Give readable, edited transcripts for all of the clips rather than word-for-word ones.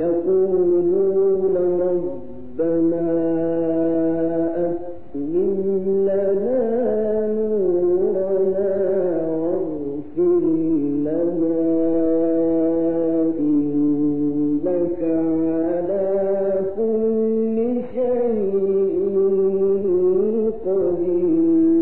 يقولون ربنا أتمم لنا نورنا واغفر لنا إنك على كل شيء قدير.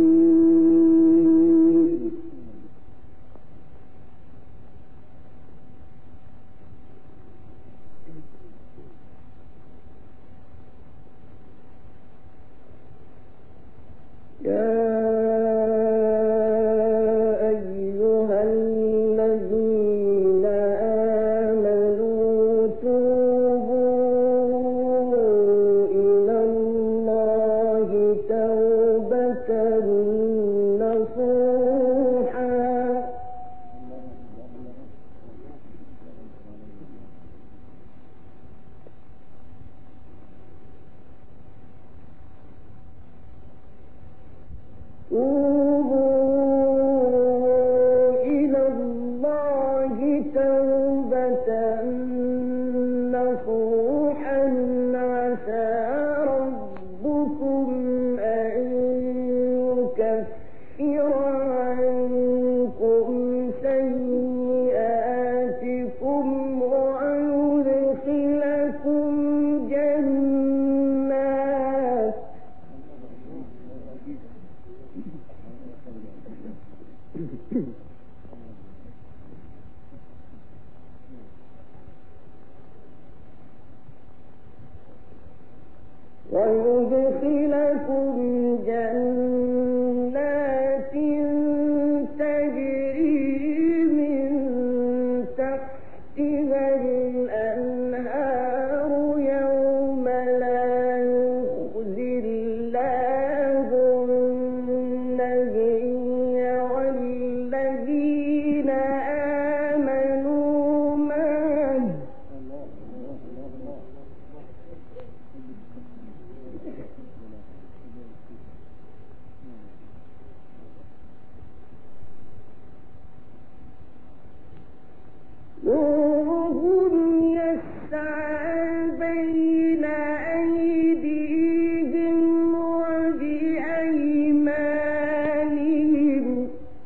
ويدخلكم جنات تجري من تحتها الأنهار يوم لا يخزي الله النبي والذين آمنوا معه نورهم يسعى بين أيديهم وبأيمانهم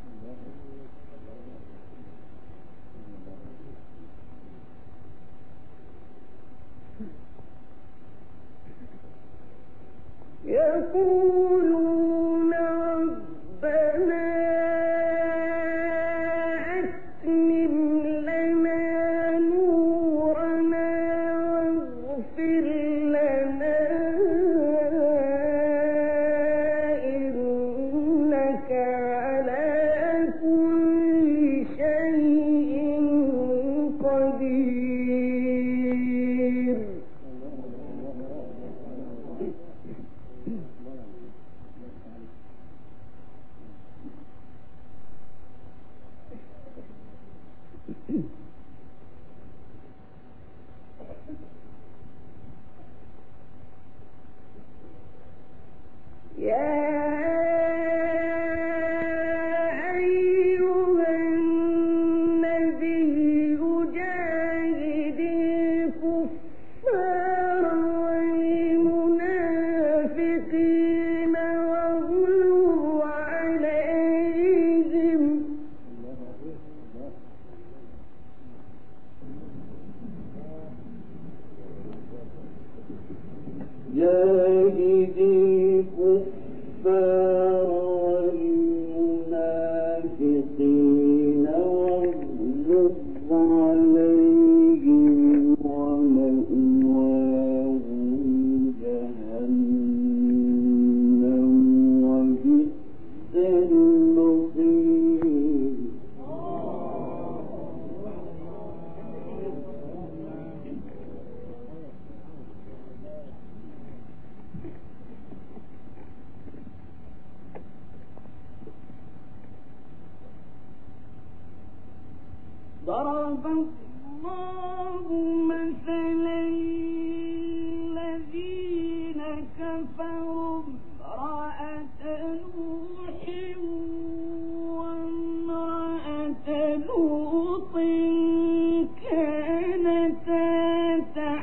يقولون ربنا أتمم لنا نورنا واغفر لنا إنك على كل شيء قدير. يا أيها النبي جاهد الكفار والمنافقين واغلظ عليهم جاهد الكفار والمنافقين واغلظ عليهم ومأواهم جهنم وبئس المصير. ضرب الله مثلا الذين كفروا امرأة نوح وامرأة لوط كانتا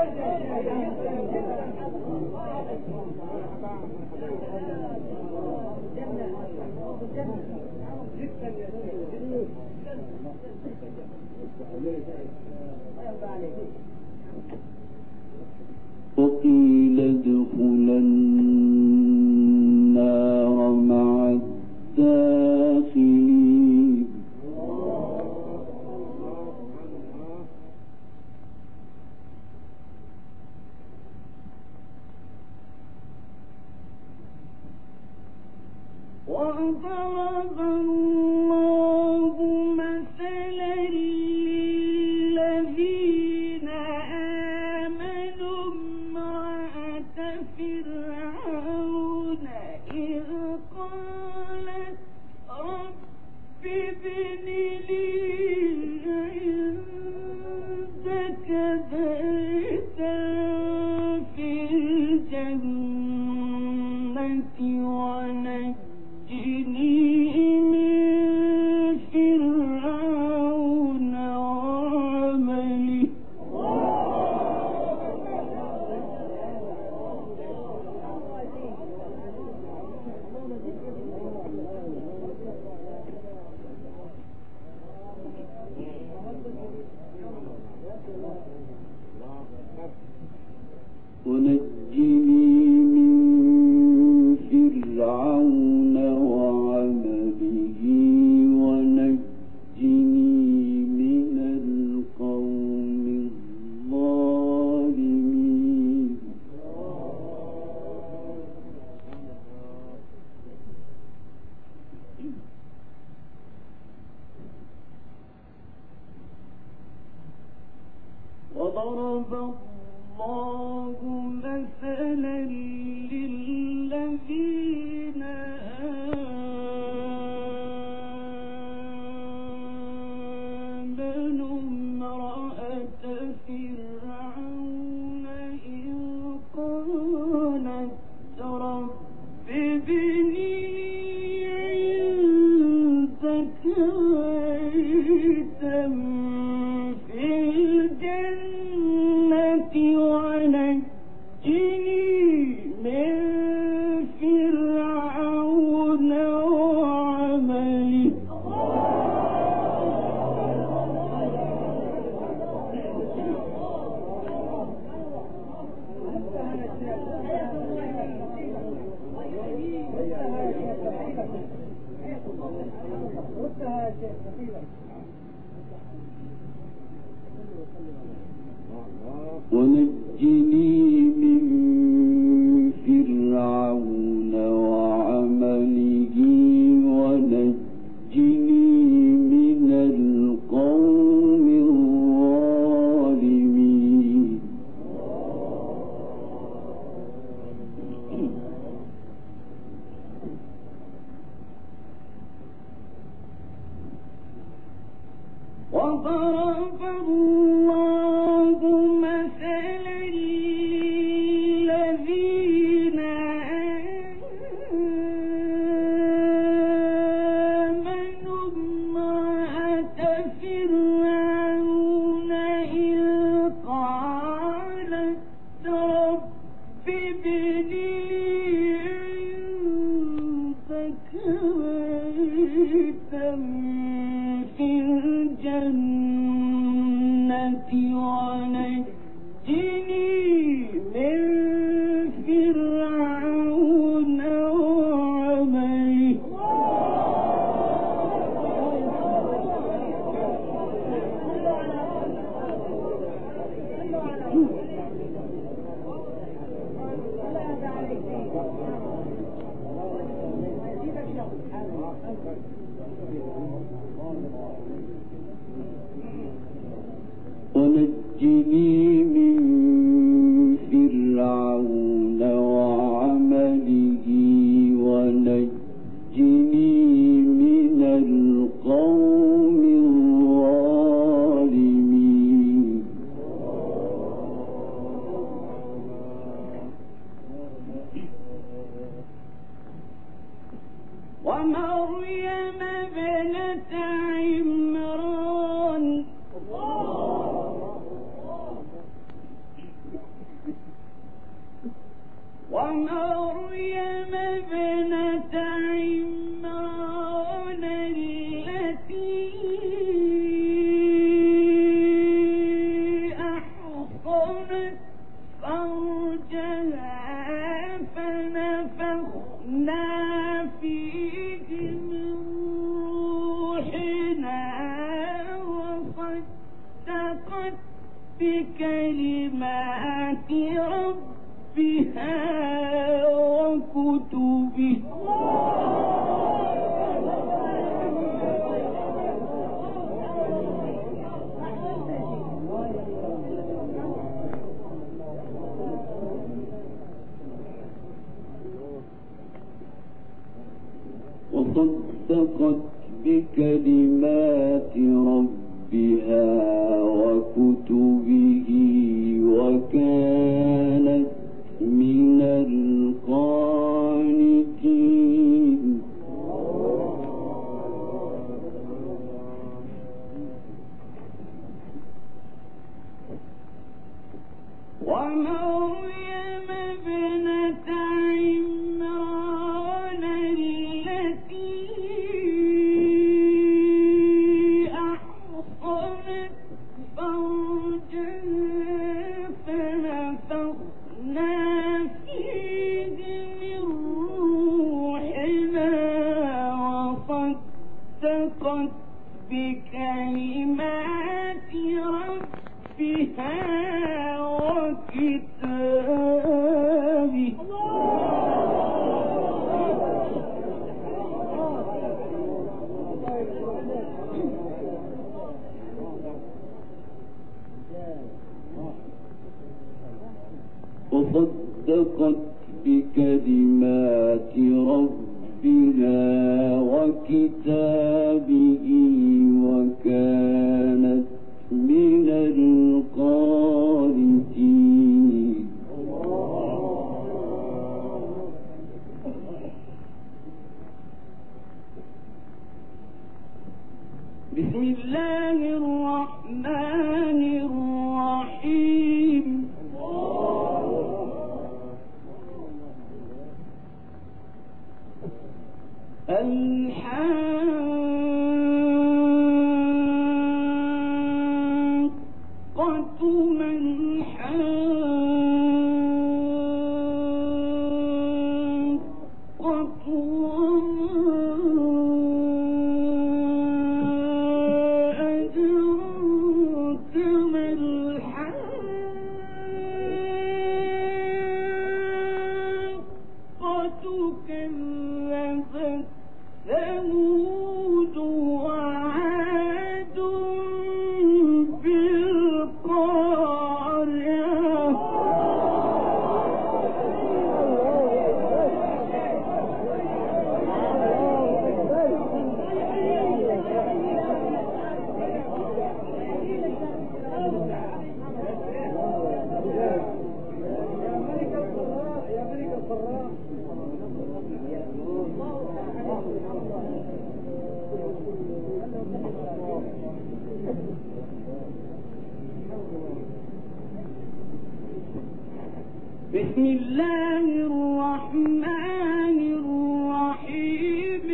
وقيل ادخلا النار مع الداخلين وضرب الله مثلا للذين آمنوا امرأة فرعون إذ قالت رب ابن لي عندك بيتا في الجنة ونجني من فرعون وعمله ونجني من فرعون وعمله ونجني من القوم الظالمين وضرب الله مثلا للذين آمنوا امرأة فرعون إذ قالت رب ابن لي عندك بيتا في الجنة ونجني من فرعون وعمله ونجني من فرعون وعمله ونجني من القوم الظالمين وضرب الله مثلا للذين آمنوا امرأة فرعون إذ قالت رب ابن لي عندك بيتا في الجنة ونجني من فرعون وعمله ونجني من فرعون وعمله ونجني من القوم الظالمين ومريم ابنة عمران ومريم ابنة عمران التي أحصنت فرجها فنفخنا فيه من روحنا وصدقت بكلمات ربها وكتبه وصدقت بكلمات ربها وكتبه وكانت من القانتين ومريم ابنة عمران التي أحصنت فرجها فنفخنا فيه من روحنا وصدقت بكلمات ربها وكتابه وصدقت بكلمات ربها وكتابه وكانت من القانتين بسم الله الرحمن الرحيم الحاقة ما الحاقة وما أدراك ما الحاقة كذبت ثمود وعاد بالقارعة بسم الله الرحمن الرحيم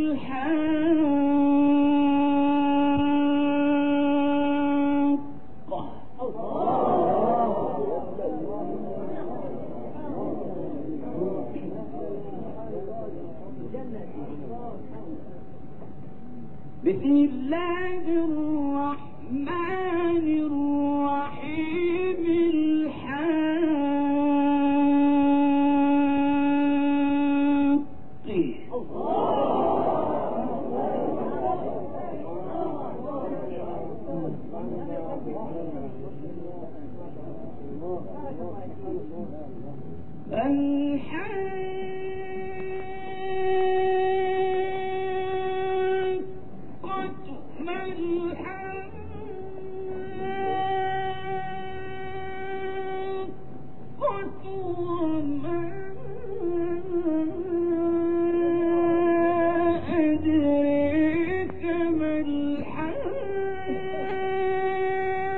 بسم الله الرحمن الرحيم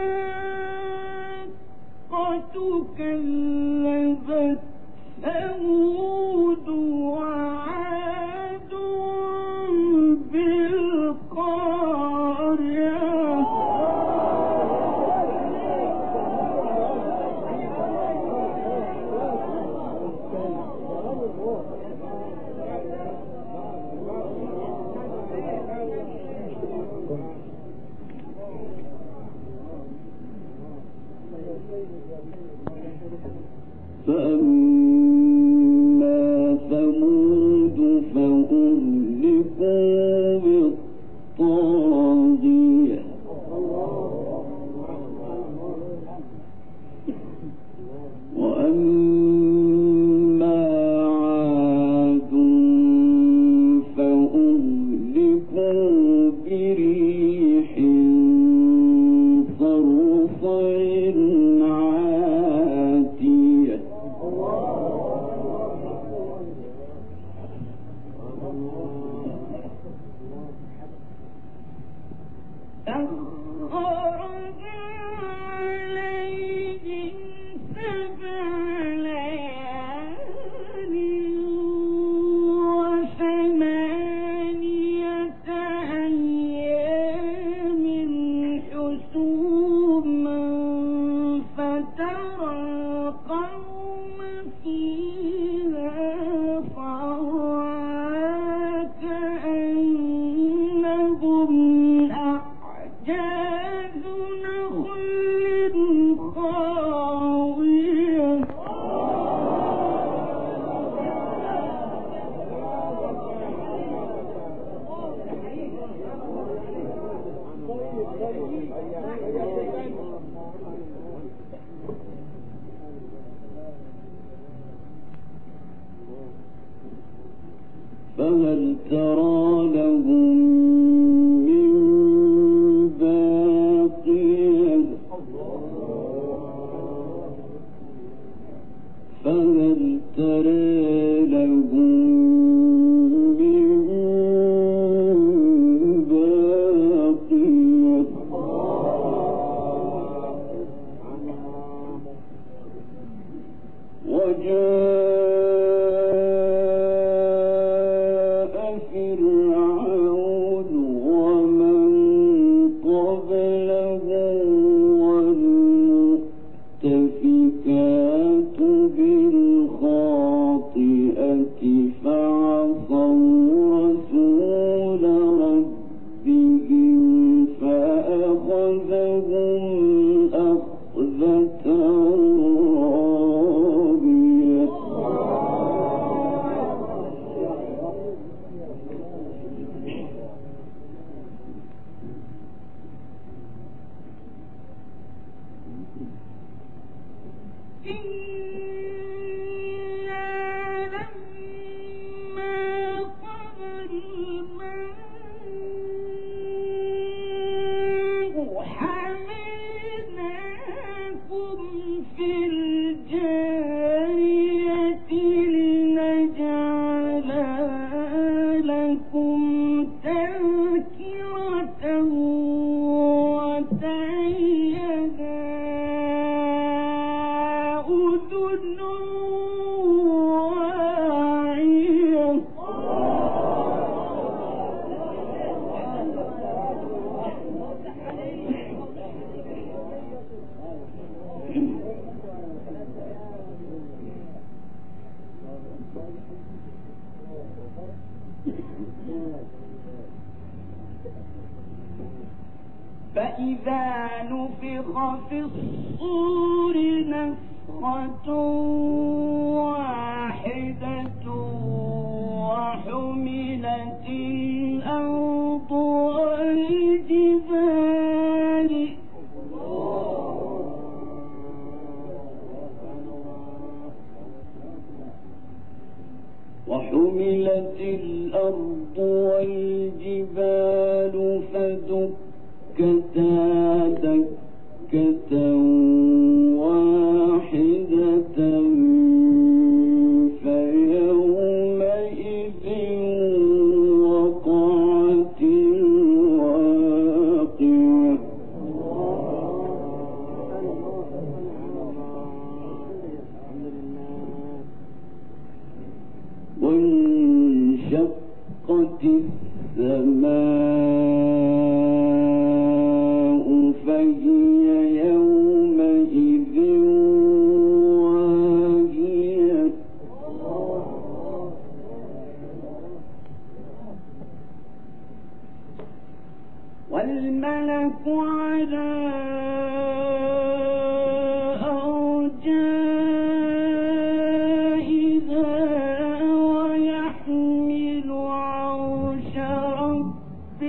كذبت ثمود ترى القوم فيها صرعى كأنهم أعجاز نخل خاوية فهل ترى لهم من باقية فهل ترى لهم من باقية وجاء فرعون ومن قبله والمؤتفكات بالخاطئة فعصوا رسول ربهم فأخذهم أخذة رابية فإذا نفخ في الصور نفخة واحدة وحملت الأرض والجبال وحملت الأرض والجبال فدكتا دكة واحدة فيومئذ وقعت الواقعة وانشقت السماء فهي يومئذ واهية والملك على أرجائها ويحمل عرش ربك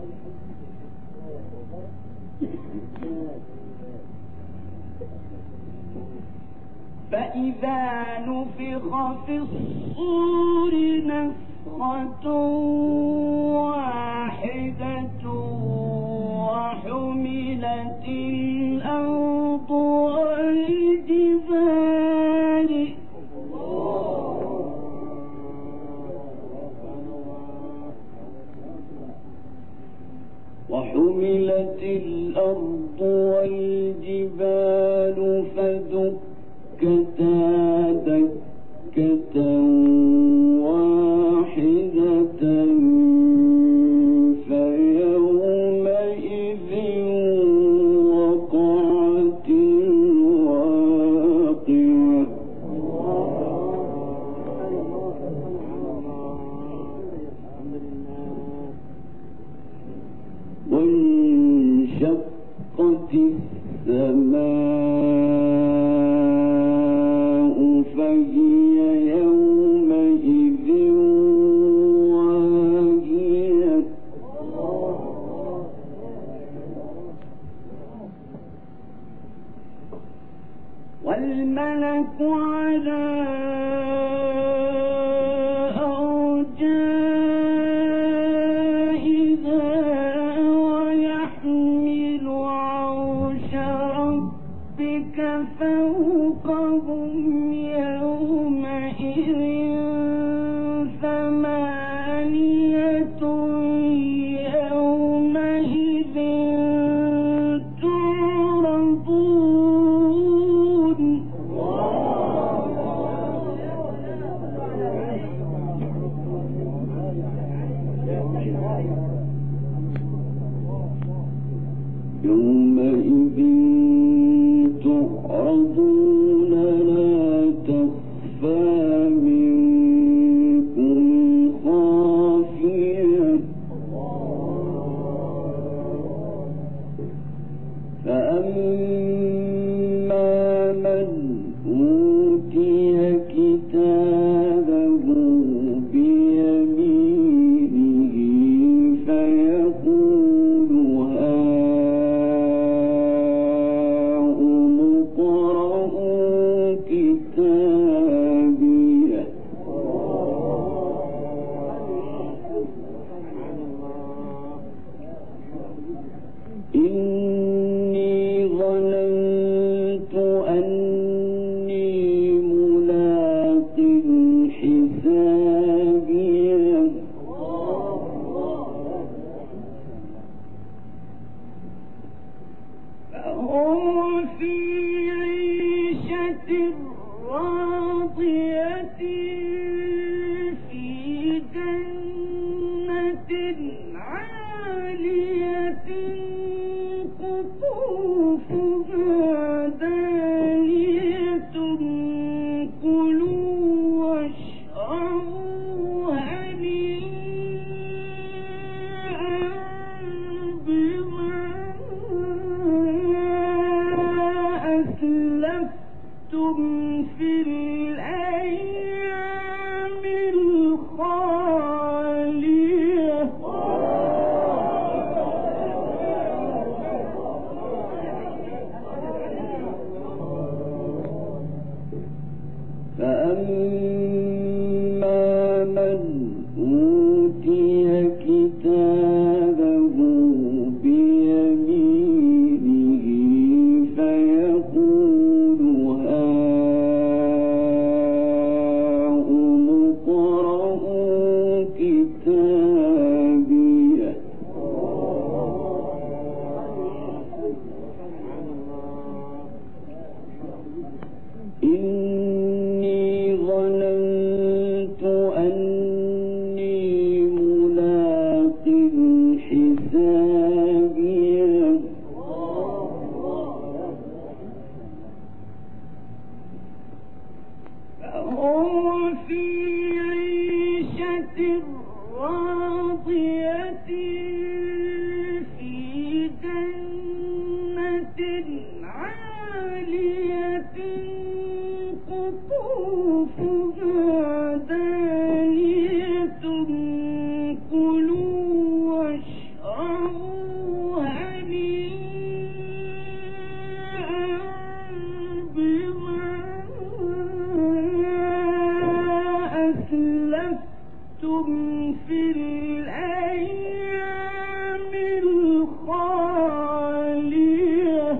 فإذا نفخ في الصور نفخة واحدة وحملت الأرض والجبال فدكتا دكة واحدة فيومئذ وقعت الواقعة وانشقت السماء فهي يومئذ واهية والملك على أرجائها ويحمل عرش ربك فوقهم يومئذ ثمانية يومئذ تعرضون يومئذ تعرضون لا تخفى منكم خافية فأما من أوتي كتابه بيمينه فيقول هاؤم اقرءوا كتابيه إني ظننت أني ملاق حسابيه فهم في عيشة راضية في جنة عالية قطوفها دانية كلوا واشربوا هنيئا بما أسلفتم في الأيام الخالية أسلفتم في الأيام الخالية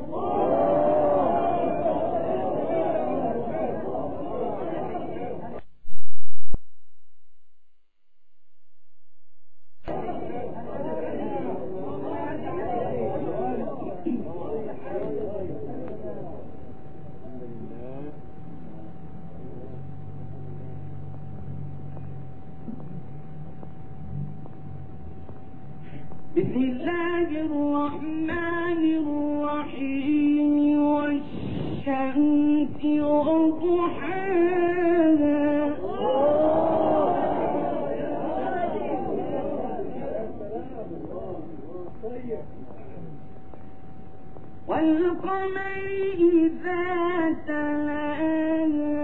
بسم الله الرحمن الرحيم والشمس وضحاها والقمر إذا تلاها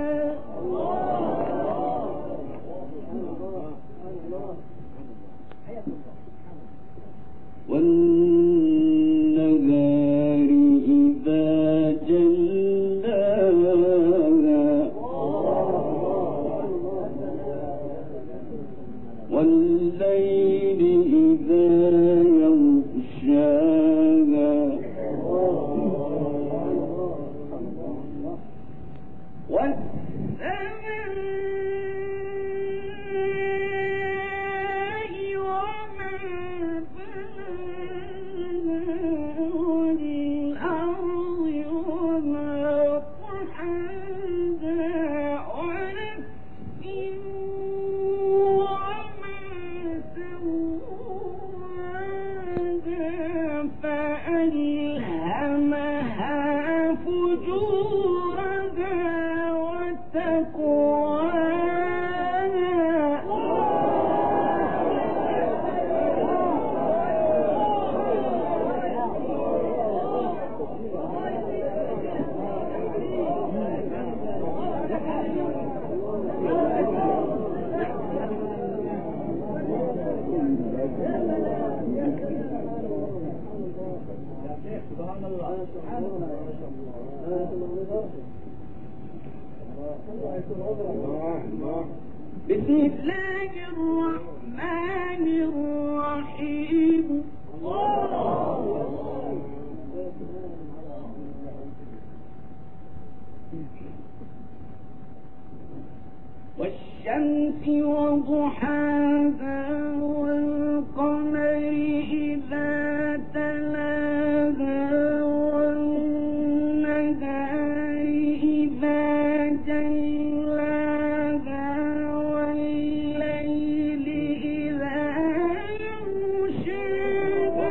والنهار إذا جلاها والليل إذا يغشاها فألهمها فجورها بسم الله الرحمن الرحيم والشمس وضحاها والقمر إذا تلاها والنهار إذا جلاها والليل إذا يغشاها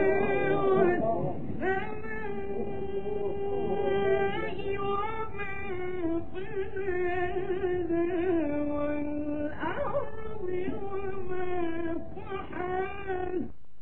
والسماء وما بناها والأرض وما طحاها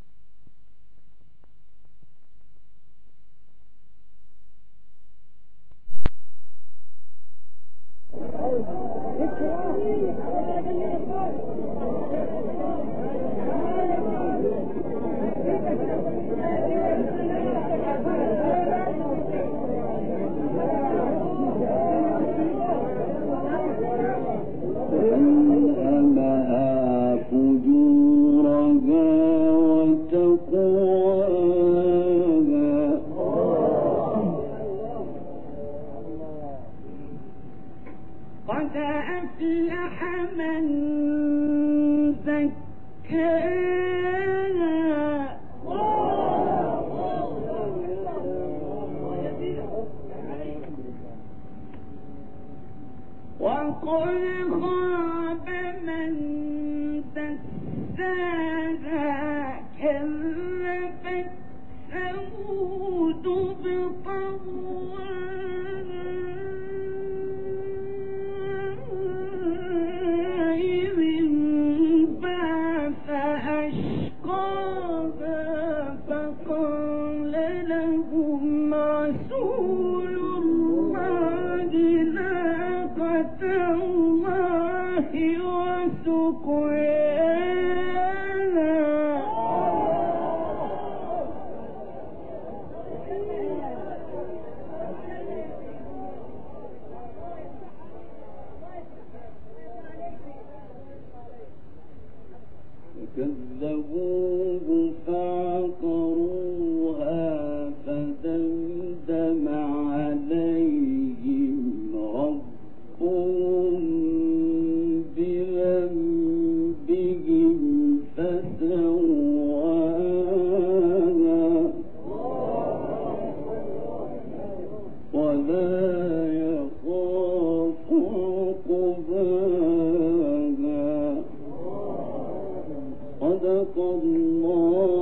فألهمها فجورها وتقواها قد أفلح من زكاها وقد خاب من دساها كذبت ثمود بطغواها إذ انبعث أشقاها فقال لهم رسول الله ناقة الله وسقياها كذبوه فعقروها فدمدم عليهم ربهم بذنبهم فسواها ولا يخاف عقباها. صدق الله